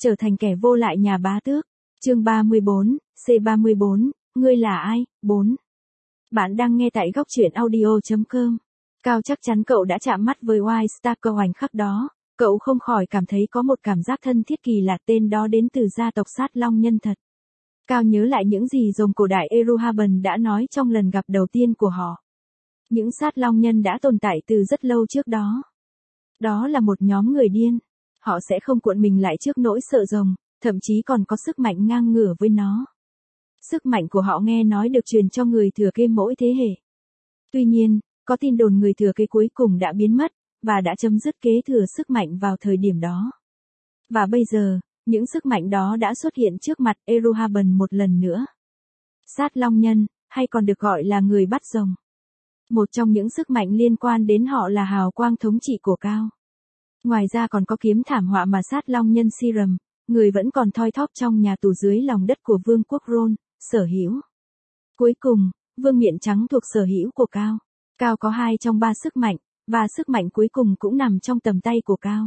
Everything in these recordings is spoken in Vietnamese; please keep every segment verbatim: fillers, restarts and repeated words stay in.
Trở thành kẻ vô lại nhà bá tước. Chương ba mươi bốn, C ba mươi bốn, ngươi là ai? bốn. Bạn đang nghe tại góc truyện audio chấm com. Cao chắc chắn cậu đã chạm mắt với White Star cơ khoảnh khắc đó, cậu không khỏi cảm thấy có một cảm giác thân thiết kỳ lạ, tên đó đến từ gia tộc sát long nhân thật. Cao nhớ lại những gì rồng cổ đại Eruhaben đã nói trong lần gặp đầu tiên của họ. Những sát long nhân đã tồn tại từ rất lâu trước đó. Đó là một nhóm người điên. Họ sẽ không cuộn mình lại trước nỗi sợ rồng, thậm chí còn có sức mạnh ngang ngửa với nó. Sức mạnh của họ nghe nói được truyền cho người thừa kế mỗi thế hệ. Tuy nhiên, có tin đồn người thừa kế cuối cùng đã biến mất, và đã chấm dứt kế thừa sức mạnh vào thời điểm đó. Và bây giờ, những sức mạnh đó đã xuất hiện trước mặt Eruhaben một lần nữa. Sát long nhân, hay còn được gọi là người bắt rồng. Một trong những sức mạnh liên quan đến họ là hào quang thống trị của Cao. Ngoài ra còn có kiếm thảm họa mà sát long nhân Siram, người vẫn còn thoi thóp trong nhà tù dưới lòng đất của vương quốc Ron, sở hữu. Cuối cùng, vương miện trắng thuộc sở hữu của Cao. Cao có hai trong ba sức mạnh, và sức mạnh cuối cùng cũng nằm trong tầm tay của Cao.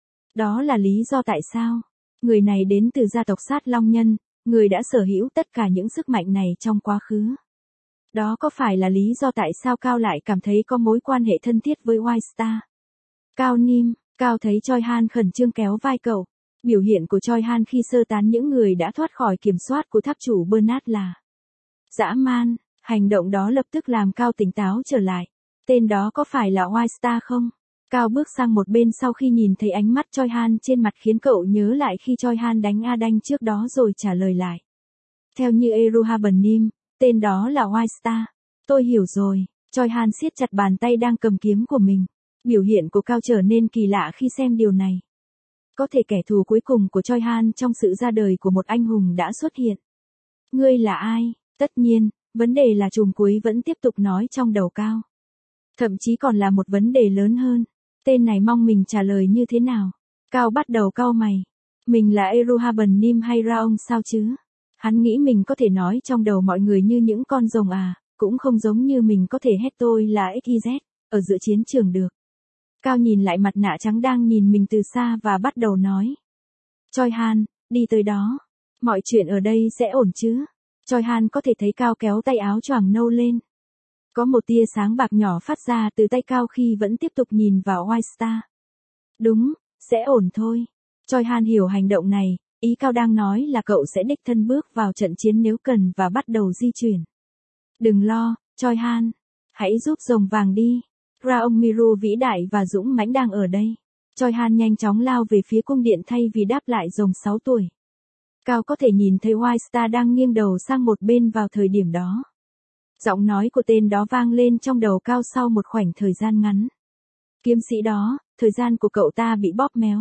Đó là lý do tại sao người này đến từ gia tộc sát long nhân, người đã sở hữu tất cả những sức mạnh này trong quá khứ. Đó có phải là lý do tại sao Cao lại cảm thấy có mối quan hệ thân thiết với White Star? Cao Nim, Cao thấy Choi Han khẩn trương kéo vai cậu. Biểu hiện của Choi Han khi sơ tán những người đã thoát khỏi kiểm soát của tháp chủ Bernard là dã man. Hành động đó lập tức làm Cao tỉnh táo trở lại. Tên đó có phải là White Star không? Cao bước sang một bên sau khi nhìn thấy ánh mắt Choi Han trên mặt, khiến cậu nhớ lại khi Choi Han đánh A Đanh trước đó rồi trả lời lại. Theo như Eruhaben Nim, tên đó là White Star. Tôi hiểu rồi. Choi Han siết chặt bàn tay đang cầm kiếm của mình. Biểu hiện của Cao trở nên kỳ lạ khi xem điều này. Có thể kẻ thù cuối cùng của Choi Han trong sự ra đời của một anh hùng đã xuất hiện. Ngươi là ai? Tất nhiên, vấn đề là trùm cuối vẫn tiếp tục nói trong đầu Cao. Thậm chí còn là một vấn đề lớn hơn. Tên này mong mình trả lời như thế nào? Cao bắt đầu cau mày. Mình là Eruhaben Nim hay Raong sao chứ? Hắn nghĩ mình có thể nói trong đầu mọi người như những con rồng à, cũng không giống như mình có thể hét tôi là ích i dét, ở giữa chiến trường được. Cao nhìn lại mặt nạ trắng đang nhìn mình từ xa và bắt đầu nói. Choi Han, đi tới đó. Mọi chuyện ở đây sẽ ổn chứ? Choi Han có thể thấy Cao kéo tay áo choàng nâu lên. Có một tia sáng bạc nhỏ phát ra từ tay Cao khi vẫn tiếp tục nhìn vào White Star. Đúng, sẽ ổn thôi. Choi Han hiểu hành động này, ý Cao đang nói là cậu sẽ đích thân bước vào trận chiến nếu cần và bắt đầu di chuyển. Đừng lo, Choi Han. Hãy giúp rồng vàng đi. Raong Miru vĩ đại và dũng mãnh đang ở đây. Choi Han nhanh chóng lao về phía cung điện thay vì đáp lại rồng sáu tuổi. Cao có thể nhìn thấy White Star đang nghiêng đầu sang một bên vào thời điểm đó. Giọng nói của tên đó vang lên trong đầu Cao sau một khoảnh thời gian ngắn. Kiếm sĩ đó, thời gian của cậu ta bị bóp méo.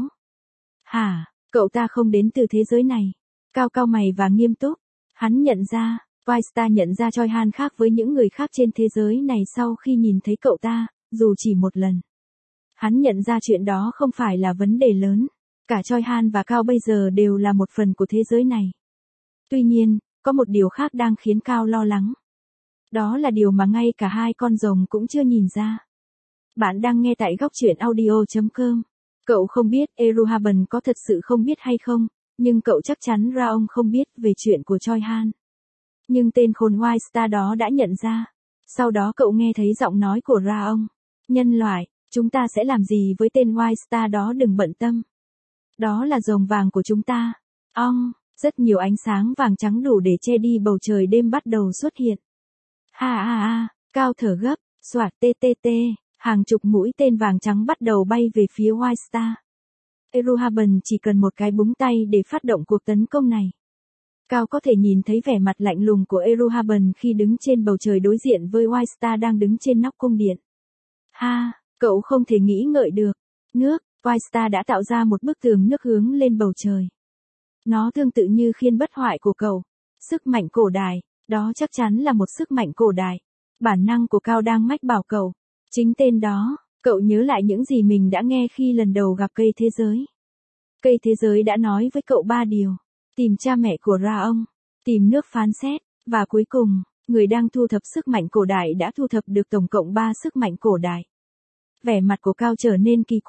Hả, cậu ta không đến từ thế giới này. Cao cau mày và nghiêm túc. Hắn nhận ra, White Star nhận ra Choi Han khác với những người khác trên thế giới này sau khi nhìn thấy cậu ta, dù chỉ một lần. Hắn nhận ra chuyện đó không phải là vấn đề lớn. Cả Choi Han và Cao bây giờ đều là một phần của thế giới này. Tuy nhiên, có một điều khác đang khiến Cao lo lắng. Đó là điều mà ngay cả hai con rồng cũng chưa nhìn ra. Bạn đang nghe tại góc truyện audio chấm com. Cậu không biết Eruhaben có thật sự không biết hay không, nhưng cậu chắc chắn Raong không biết về chuyện của Choi Han. Nhưng tên khốn White Star đó đã nhận ra. Sau đó cậu nghe thấy giọng nói của Raong. Nhân loại, chúng ta sẽ làm gì với tên White Star đó, đừng bận tâm. Đó là rồng vàng của chúng ta. Ong, rất nhiều ánh sáng vàng trắng đủ để che đi bầu trời đêm bắt đầu xuất hiện. Ha ha ha, Cao thở gấp, xoạt tê tê tê, hàng chục mũi tên vàng trắng bắt đầu bay về phía White Star. Eruhaben chỉ cần một cái búng tay để phát động cuộc tấn công này. Cao có thể nhìn thấy vẻ mặt lạnh lùng của Eruhaben khi đứng trên bầu trời đối diện với White Star đang đứng trên nóc cung điện. Ha, cậu không thể nghĩ ngợi được. Nước, White Star đã tạo ra một bức tường nước hướng lên bầu trời. Nó tương tự như khiên bất hoại của cậu. Sức mạnh cổ đại, đó chắc chắn là một sức mạnh cổ đại. Bản năng của Cao đang mách bảo cậu. Chính tên đó, cậu nhớ lại những gì mình đã nghe khi lần đầu gặp cây thế giới. Cây thế giới đã nói với cậu ba điều. Tìm cha mẹ của Raong, tìm nước phán xét, và cuối cùng, người đang thu thập sức mạnh cổ đại đã thu thập được tổng cộng ba sức mạnh cổ đại. Vẻ mặt của Cao trở nên kỳ quặc.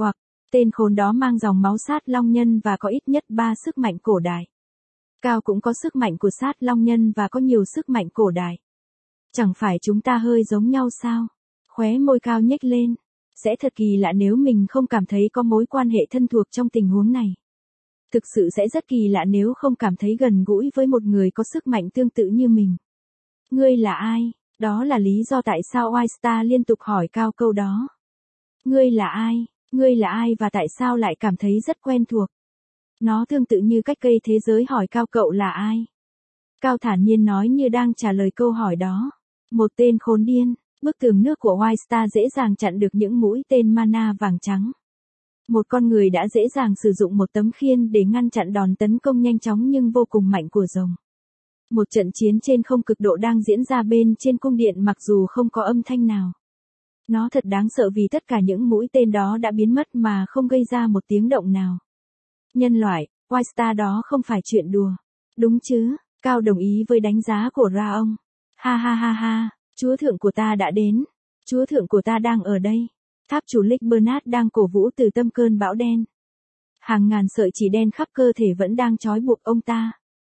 Tên khốn đó mang dòng máu sát long nhân và có ít nhất ba sức mạnh cổ đại. Cao cũng có sức mạnh của sát long nhân và có nhiều sức mạnh cổ đại. Chẳng phải chúng ta hơi giống nhau sao? Khóe môi Cao nhếch lên. Sẽ thật kỳ lạ nếu mình không cảm thấy có mối quan hệ thân thuộc trong tình huống này. Thực sự sẽ rất kỳ lạ nếu không cảm thấy gần gũi với một người có sức mạnh tương tự như mình. Ngươi là ai? Đó là lý do tại sao White Star liên tục hỏi Cao câu đó. Ngươi là ai? Ngươi là ai và tại sao lại cảm thấy rất quen thuộc? Nó tương tự như cách cây thế giới hỏi Cao cậu là ai? Cao thản nhiên nói như đang trả lời câu hỏi đó. Một tên khốn điên, bức tường nước của White Star dễ dàng chặn được những mũi tên mana vàng trắng. Một con người đã dễ dàng sử dụng một tấm khiên để ngăn chặn đòn tấn công nhanh chóng nhưng vô cùng mạnh của rồng. Một trận chiến trên không cực độ đang diễn ra bên trên cung điện mặc dù không có âm thanh nào. Nó thật đáng sợ vì tất cả những mũi tên đó đã biến mất mà không gây ra một tiếng động nào. Nhân loại, White Star đó không phải chuyện đùa. Đúng chứ, Cao đồng ý với đánh giá của Ra ông. Ha ha ha ha, chúa thượng của ta đã đến. Chúa thượng của ta đang ở đây. Tháp chủ Lick Bernard đang cổ vũ từ tâm cơn bão đen. Hàng ngàn sợi chỉ đen khắp cơ thể vẫn đang trói buộc ông ta.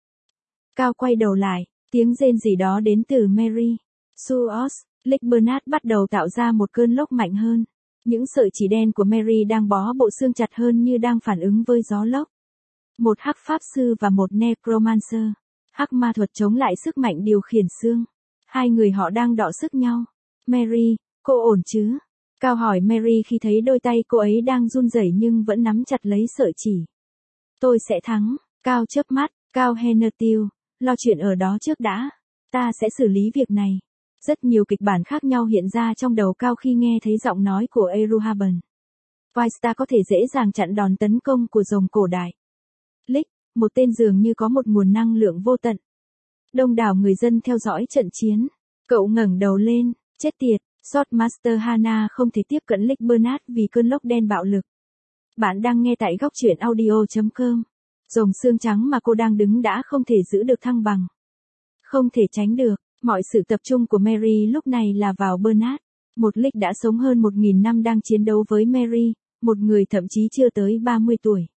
Cao quay đầu lại, tiếng rên gì đó đến từ Mary. Suos, Lick Bernard bắt đầu tạo ra một cơn lốc mạnh hơn. Những sợi chỉ đen của Mary đang bó bộ xương chặt hơn như đang phản ứng với gió lốc. Một hắc pháp sư và một necromancer. Hắc ma thuật chống lại sức mạnh điều khiển xương. Hai người họ đang đọ sức nhau. Mary, cô ổn chứ? Cao hỏi Mary khi thấy đôi tay cô ấy đang run rẩy nhưng vẫn nắm chặt lấy sợi chỉ. Tôi sẽ thắng. Cao chớp mắt. Cao Hennertil, lo chuyện ở đó trước đã. Ta sẽ xử lý việc này. Rất nhiều kịch bản khác nhau hiện ra trong đầu Cao khi nghe thấy giọng nói của Eruhaben. White Star có thể dễ dàng chặn đòn tấn công của rồng cổ đại. Lick, một tên dường như có một nguồn năng lượng vô tận. Đông đảo người dân theo dõi trận chiến. Cậu ngẩng đầu lên, chết tiệt, Swordmaster Hana không thể tiếp cận Lick Bernard vì cơn lốc đen bạo lực. Bạn đang nghe tại góc truyện audio chấm com. Rồng xương trắng mà cô đang đứng đã không thể giữ được thăng bằng. Không thể tránh được, mọi sự tập trung của Mary lúc này là vào Bernard. Một Lick đã sống hơn một nghìn năm đang chiến đấu với Mary, một người thậm chí chưa tới ba mươi tuổi.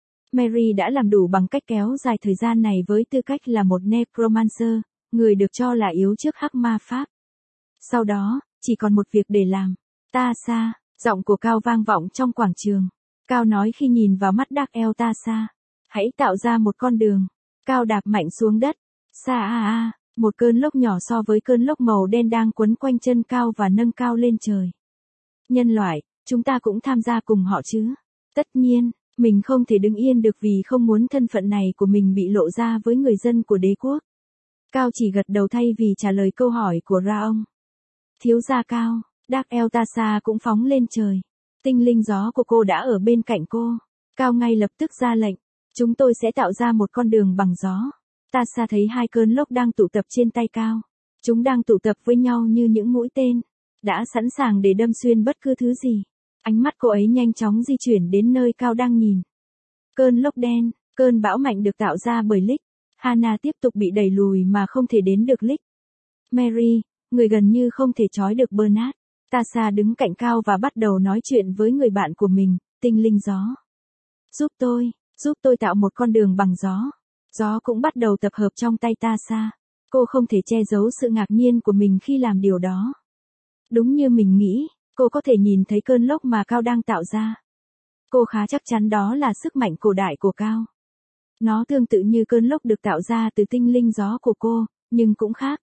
Mary đã làm đủ bằng cách kéo dài thời gian này với tư cách là một necromancer, người được cho là yếu trước hắc ma pháp. Sau đó, chỉ còn một việc để làm. Ta xa, giọng của Cao vang vọng trong quảng trường. Cao nói khi nhìn vào mắt Dark Elf ta xa. Hãy tạo ra một con đường. Cao đạp mạnh xuống đất. Xa a a, một cơn lốc nhỏ so với cơn lốc màu đen đang quấn quanh chân Cao và nâng Cao lên trời. Nhân loại, chúng ta cũng tham gia cùng họ chứ? Tất nhiên, mình không thể đứng yên được vì không muốn thân phận này của mình bị lộ ra với người dân của đế quốc. Cao chỉ gật đầu thay vì trả lời câu hỏi của Ra ông. Thiếu gia Cao, Dark Eltasa cũng phóng lên trời. Tinh linh gió của cô đã ở bên cạnh cô. Cao ngay lập tức ra lệnh. Chúng tôi sẽ tạo ra một con đường bằng gió. Tasa thấy hai cơn lốc đang tụ tập trên tay Cao. Chúng đang tụ tập với nhau như những mũi tên. Đã sẵn sàng để đâm xuyên bất cứ thứ gì. Ánh mắt cô ấy nhanh chóng di chuyển đến nơi Cao đang nhìn. Cơn lốc đen, cơn bão mạnh được tạo ra bởi Lick. Hana tiếp tục bị đẩy lùi mà không thể đến được Lick. Mary, người gần như không thể trói được Bernard. Tasa đứng cạnh Cao và bắt đầu nói chuyện với người bạn của mình, tinh linh gió. Giúp tôi, giúp tôi tạo một con đường bằng gió. Gió cũng bắt đầu tập hợp trong tay Tasa. Cô không thể che giấu sự ngạc nhiên của mình khi làm điều đó. Đúng như mình nghĩ, cô có thể nhìn thấy cơn lốc mà Cao đang tạo ra. Cô khá chắc chắn đó là sức mạnh cổ đại của Cao. Nó tương tự như cơn lốc được tạo ra từ tinh linh gió của cô, nhưng cũng khác.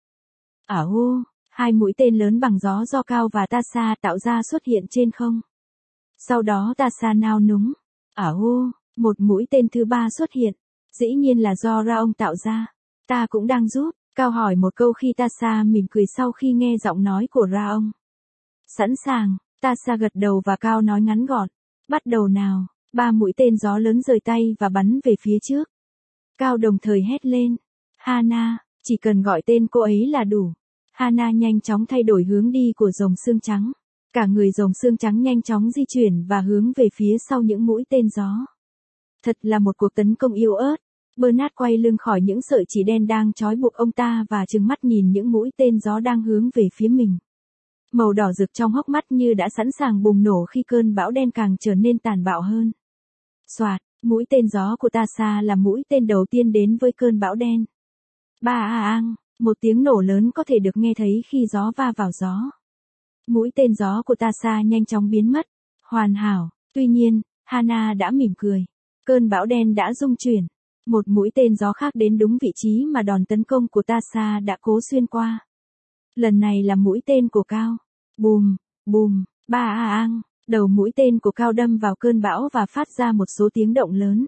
Ả hô, hai mũi tên lớn bằng gió do Cao và Tasa tạo ra xuất hiện trên không. Sau đó Tasa nao núng. Ả hô, một mũi tên thứ ba xuất hiện. Dĩ nhiên là do Ra ông tạo ra. Ta cũng đang giúp. Cao hỏi một câu khi Tasa mỉm cười sau khi nghe giọng nói của Ra ông. Sẵn sàng, Tasa gật đầu và Cao nói ngắn gọn. Bắt đầu nào, ba mũi tên gió lớn rời tay và bắn về phía trước. Cao đồng thời hét lên. Hana, chỉ cần gọi tên cô ấy là đủ. Hana nhanh chóng thay đổi hướng đi của rồng xương trắng. Cả người rồng xương trắng nhanh chóng di chuyển và hướng về phía sau những mũi tên gió. Thật là một cuộc tấn công yếu ớt. Bernard quay lưng khỏi những sợi chỉ đen đang trói buộc ông ta và trừng mắt nhìn những mũi tên gió đang hướng về phía mình. Màu đỏ rực trong hốc mắt như đã sẵn sàng bùng nổ khi cơn bão đen càng trở nên tàn bạo hơn. Soạt, mũi tên gió của Tasha là mũi tên đầu tiên đến với cơn bão đen. Ba a ang, một tiếng nổ lớn có thể được nghe thấy khi gió va vào gió. Mũi tên gió của Tasha nhanh chóng biến mất. Hoàn hảo, tuy nhiên, Hana đã mỉm cười. Cơn bão đen đã rung chuyển. Một mũi tên gió khác đến đúng vị trí mà đòn tấn công của Tasha đã cố xuyên qua. Lần này là mũi tên của Cao. Bùm, bùm, ba a ang, đầu mũi tên của Cao đâm vào cơn bão và phát ra một số tiếng động lớn.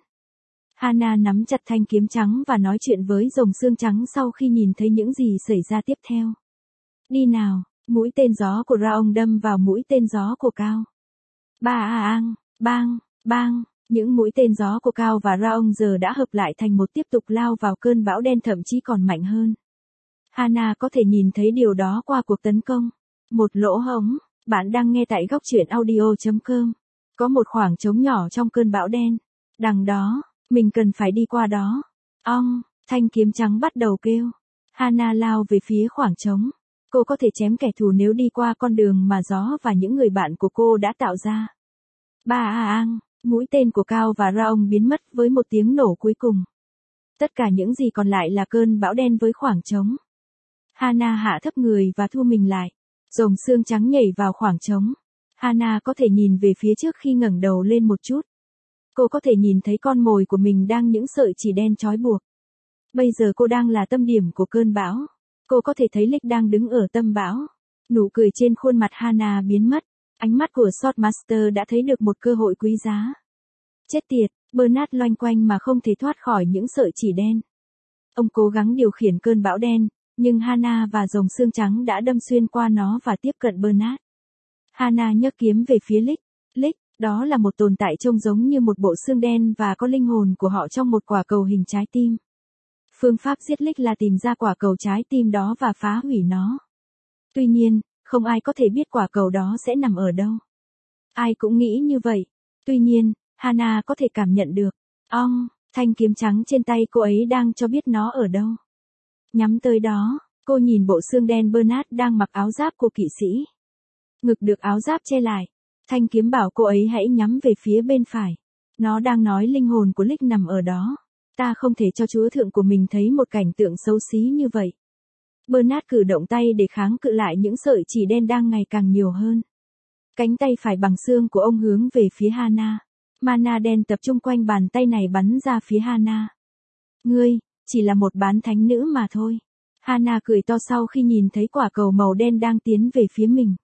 Hana nắm chặt thanh kiếm trắng và nói chuyện với rồng xương trắng sau khi nhìn thấy những gì xảy ra tiếp theo. Đi nào, mũi tên gió của Raong đâm vào mũi tên gió của Cao. Ba a ang, bang, bang, những mũi tên gió của Cao và Raong giờ đã hợp lại thành một tiếp tục lao vào cơn bão đen thậm chí còn mạnh hơn. Hana có thể nhìn thấy điều đó qua cuộc tấn công. Một lỗ hổng, bạn đang nghe tại góc truyện audio chấm com. Có một khoảng trống nhỏ trong cơn bão đen. Đằng đó, mình cần phải đi qua đó. Ong, thanh kiếm trắng bắt đầu kêu. Hana lao về phía khoảng trống. Cô có thể chém kẻ thù nếu đi qua con đường mà gió và những người bạn của cô đã tạo ra. Ba a ang, mũi tên của Cao và Raong biến mất với một tiếng nổ cuối cùng. Tất cả những gì còn lại là cơn bão đen với khoảng trống. Hana hạ thấp người và thu mình lại. Rồng xương trắng nhảy vào khoảng trống. Hana có thể nhìn về phía trước khi ngẩng đầu lên một chút. Cô có thể nhìn thấy con mồi của mình đang những sợi chỉ đen trói buộc. Bây giờ cô đang là tâm điểm của cơn bão. Cô có thể thấy Lick đang đứng ở tâm bão. Nụ cười trên khuôn mặt Hana biến mất. Ánh mắt của Swordmaster đã thấy được một cơ hội quý giá. Chết tiệt, Bernard loanh quanh mà không thể thoát khỏi những sợi chỉ đen. Ông cố gắng điều khiển cơn bão đen, nhưng Hana và rồng xương trắng đã đâm xuyên qua nó và tiếp cận Bernard. Hana nhấc kiếm về phía Lick. Lick, đó là một tồn tại trông giống như một bộ xương đen và có linh hồn của họ trong một quả cầu hình trái tim. Phương pháp giết Lick là tìm ra quả cầu trái tim đó và phá hủy nó. Tuy nhiên, không ai có thể biết quả cầu đó sẽ nằm ở đâu. Ai cũng nghĩ như vậy. Tuy nhiên, Hana có thể cảm nhận được. Ong, thanh kiếm trắng trên tay cô ấy đang cho biết nó ở đâu. Nhắm tới đó, cô nhìn bộ xương đen Bernard đang mặc áo giáp của kỵ sĩ. Ngực được áo giáp che lại. Thanh kiếm bảo cô ấy hãy nhắm về phía bên phải. Nó đang nói linh hồn của Lick nằm ở đó. Ta không thể cho chúa thượng của mình thấy một cảnh tượng xấu xí như vậy. Bernard cử động tay để kháng cự lại những sợi chỉ đen đang ngày càng nhiều hơn. Cánh tay phải bằng xương của ông hướng về phía Hana. Mana đen tập trung quanh bàn tay này bắn ra phía Hana. Ngươi, chỉ là một bán thánh nữ mà thôi. Hana cười to sau khi nhìn thấy quả cầu màu đen đang tiến về phía mình.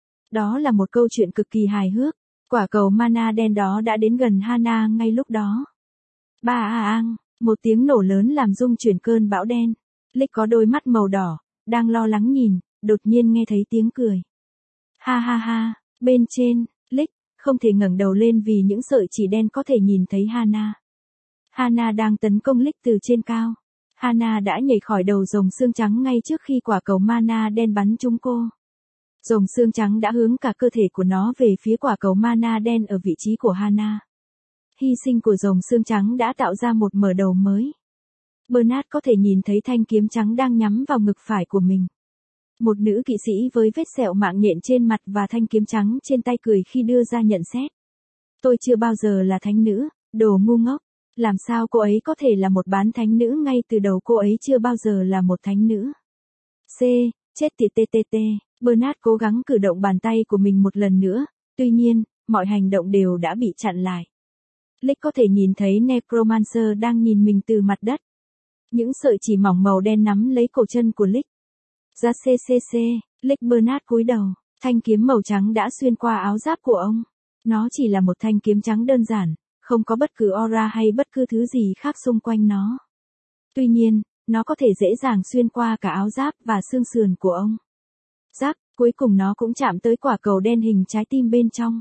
Đó là một câu chuyện cực kỳ hài hước. Quả cầu mana đen đó đã đến gần Hana ngay lúc đó. Ba a ang, một tiếng nổ lớn làm rung chuyển cơn bão đen. Lick có đôi mắt màu đỏ, đang lo lắng nhìn, đột nhiên nghe thấy tiếng cười. Ha ha ha, bên trên, Lick không thể ngẩng đầu lên vì những sợi chỉ đen có thể nhìn thấy Hana. Hana đang tấn công Lick từ trên cao. Hana đã nhảy khỏi đầu rồng xương trắng ngay trước khi quả cầu mana đen bắn trúng cô. Rồng xương trắng đã hướng cả cơ thể của nó về phía quả cầu mana đen ở vị trí của Hana. Hy sinh của rồng xương trắng đã tạo ra một mở đầu mới. Bernard có thể nhìn thấy thanh kiếm trắng đang nhắm vào ngực phải của mình. Một nữ kỵ sĩ với vết sẹo mạng nhện trên mặt và thanh kiếm trắng trên tay cười khi đưa ra nhận xét. Tôi chưa bao giờ là thánh nữ, đồ ngu ngốc. Làm sao cô ấy có thể là một bán thánh nữ ngay từ đầu, cô ấy chưa bao giờ là một thánh nữ. C. Chết tiệt ttt. Bernard cố gắng cử động bàn tay của mình một lần nữa, tuy nhiên, mọi hành động đều đã bị chặn lại. Lick có thể nhìn thấy Necromancer đang nhìn mình từ mặt đất. Những sợi chỉ mỏng màu đen nắm lấy cổ chân của Lick. Ra ccc, Lick Bernard cúi đầu, thanh kiếm màu trắng đã xuyên qua áo giáp của ông. Nó chỉ là một thanh kiếm trắng đơn giản, không có bất cứ aura hay bất cứ thứ gì khác xung quanh nó. Tuy nhiên, nó có thể dễ dàng xuyên qua cả áo giáp và xương sườn của ông. Giáp, cuối cùng nó cũng chạm tới quả cầu đen hình trái tim bên trong.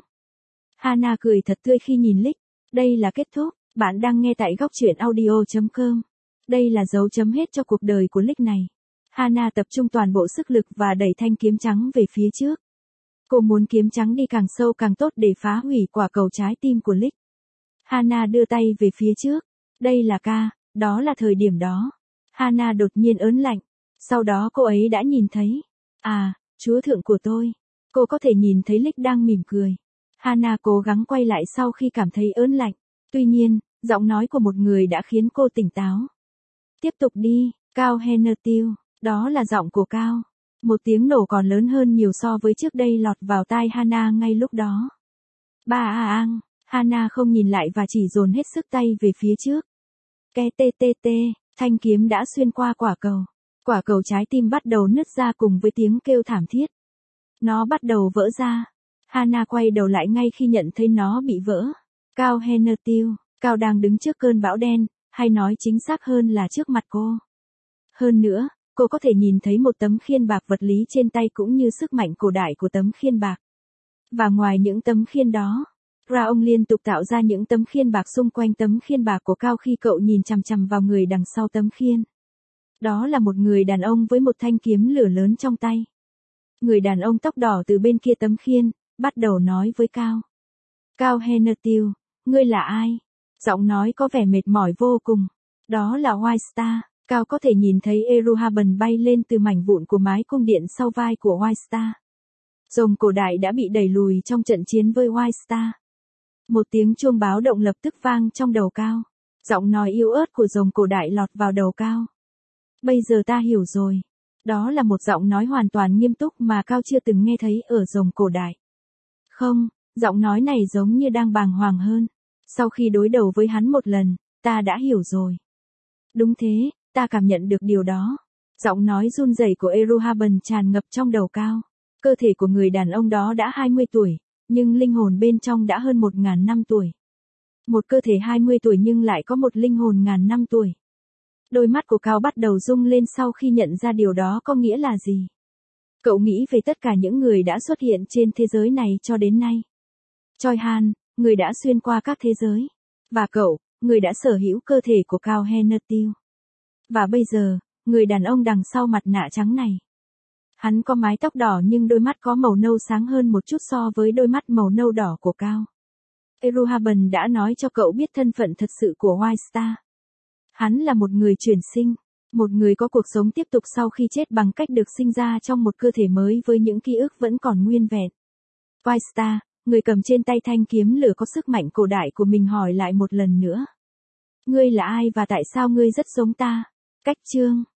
Hana cười thật tươi khi nhìn Lick. Đây là kết thúc, bạn đang nghe tại góc truyện audio chấm com. Đây là dấu chấm hết cho cuộc đời của Lick này. Hana tập trung toàn bộ sức lực và đẩy thanh kiếm trắng về phía trước. Cô muốn kiếm trắng đi càng sâu càng tốt để phá hủy quả cầu trái tim của Lick. Hana đưa tay về phía trước. Đây là ca, đó là thời điểm đó. Hana đột nhiên ớn lạnh. Sau đó cô ấy đã nhìn thấy. À, chúa thượng của tôi. Cô có thể nhìn thấy Lick đang mỉm cười. Hana cố gắng quay lại sau khi cảm thấy ớn lạnh. Tuy nhiên, giọng nói của một người đã khiến cô tỉnh táo. Tiếp tục đi, Cao Hennertil. Đó là giọng của Cao. Một tiếng nổ còn lớn hơn nhiều so với trước đây lọt vào tai Hana ngay lúc đó. Ba a ang, Hana không nhìn lại và chỉ dồn hết sức tay về phía trước. Ke tê tê tê, thanh kiếm đã xuyên qua quả cầu. Quả cầu trái tim bắt đầu nứt ra cùng với tiếng kêu thảm thiết. Nó bắt đầu vỡ ra. Hana quay đầu lại ngay khi nhận thấy nó bị vỡ. Cao Hennertil, Cao đang đứng trước cơn bão đen, hay nói chính xác hơn là trước mặt cô. Hơn nữa, cô có thể nhìn thấy một tấm khiên bạc vật lý trên tay cũng như sức mạnh cổ đại của tấm khiên bạc. Và ngoài những tấm khiên đó, Raong liên tục tạo ra những tấm khiên bạc xung quanh tấm khiên bạc của Cao khi cậu nhìn chằm chằm vào người đằng sau tấm khiên. Đó là một người đàn ông với một thanh kiếm lửa lớn trong tay. Người đàn ông tóc đỏ từ bên kia tấm khiên, bắt đầu nói với Cao. Cao Hennertil, ngươi là ai? Giọng nói có vẻ mệt mỏi vô cùng. Đó là White Star. Cao có thể nhìn thấy Eruhaben bay lên từ mảnh vụn của mái cung điện sau vai của White Star. Rồng cổ đại đã bị đẩy lùi trong trận chiến với White Star. Một tiếng chuông báo động lập tức vang trong đầu Cao. Giọng nói yếu ớt của rồng cổ đại lọt vào đầu Cao. Bây giờ ta hiểu rồi. Đó là một giọng nói hoàn toàn nghiêm túc mà Cao chưa từng nghe thấy ở rồng cổ đại. Không, giọng nói này giống như đang bàng hoàng hơn. Sau khi đối đầu với hắn một lần, ta đã hiểu rồi. Đúng thế, ta cảm nhận được điều đó. Giọng nói run rẩy của Eruhaben tràn ngập trong đầu Cao. Cơ thể của người đàn ông đó đã hai mươi tuổi, nhưng linh hồn bên trong đã hơn một ngàn năm tuổi. Một cơ thể hai mươi tuổi nhưng lại có một linh hồn ngàn năm tuổi. Đôi mắt của Cao bắt đầu rung lên sau khi nhận ra điều đó có nghĩa là gì. Cậu nghĩ về tất cả những người đã xuất hiện trên thế giới này cho đến nay. Choi Han, người đã xuyên qua các thế giới. Và cậu, người đã sở hữu cơ thể của Cao Hennertil. Và bây giờ, người đàn ông đằng sau mặt nạ trắng này. Hắn có mái tóc đỏ nhưng đôi mắt có màu nâu sáng hơn một chút so với đôi mắt màu nâu đỏ của Cao. Eruhaben đã nói cho cậu biết thân phận thật sự của White Star. Hắn là một người chuyển sinh, một người có cuộc sống tiếp tục sau khi chết bằng cách được sinh ra trong một cơ thể mới với những ký ức vẫn còn nguyên vẹn. White Star, người cầm trên tay thanh kiếm lửa có sức mạnh cổ đại của mình hỏi lại một lần nữa. Ngươi là ai và tại sao ngươi rất giống ta? Cách chương